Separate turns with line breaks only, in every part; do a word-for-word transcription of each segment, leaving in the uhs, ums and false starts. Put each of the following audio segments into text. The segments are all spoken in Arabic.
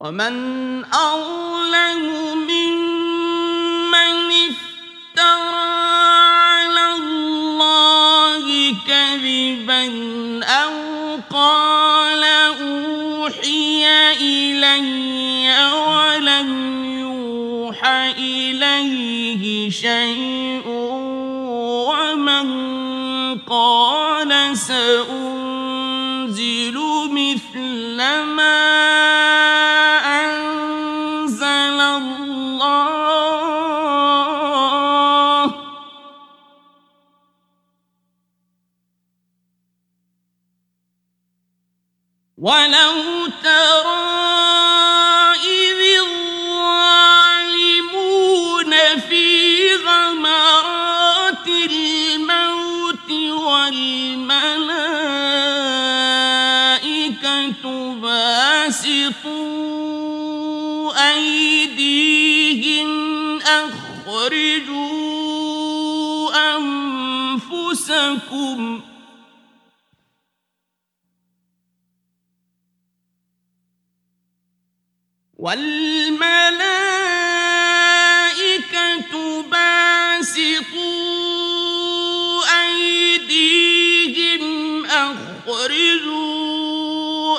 ومن أظلم ممن افترى على الله كذبا أو قال أوحي إلي ولم يوح إليه شيء ومن قال سأنزل مثل ما أنزل الله ولو ترى إذ الظالمون في غمرات الموت والملائكة باسطوا أيديهم أخرجوا أنفسكم والملائكة باسطوا أيديهم أخرجوا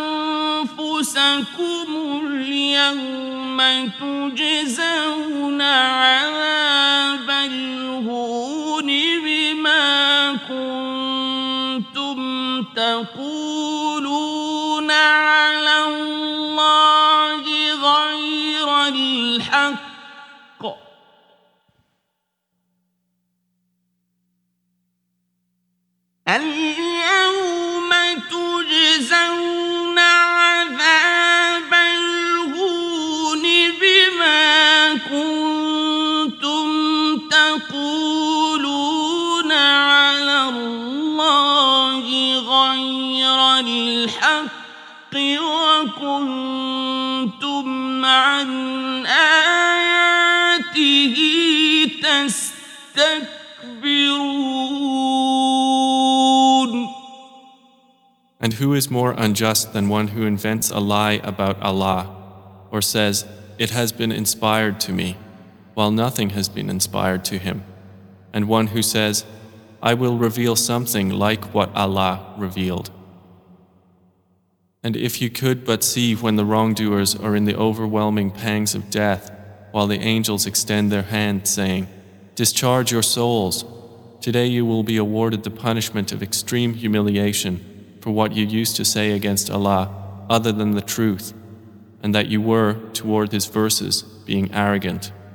أنفسكم اليوم تجزون عذاب الهون بما كنتم تقولون على الله غير الحق اليوم تجزون عذاب الهون بما كنتم تقولون على الله غير الحق وكنتم عن آياته تستكبرون.
And who is more unjust than one who invents a lie about Allah, or says, "It has been inspired to me," while nothing has been inspired to him, and one who says, "I will reveal something like what Allah revealed." And if you could but see when the wrongdoers are in the overwhelming pangs of death, while the angels extend their hand, saying, "Discharge your souls. Today you will be awarded the punishment of extreme humiliation for what you used to say against Allah other than the truth, and that you were, toward His verses, being arrogant."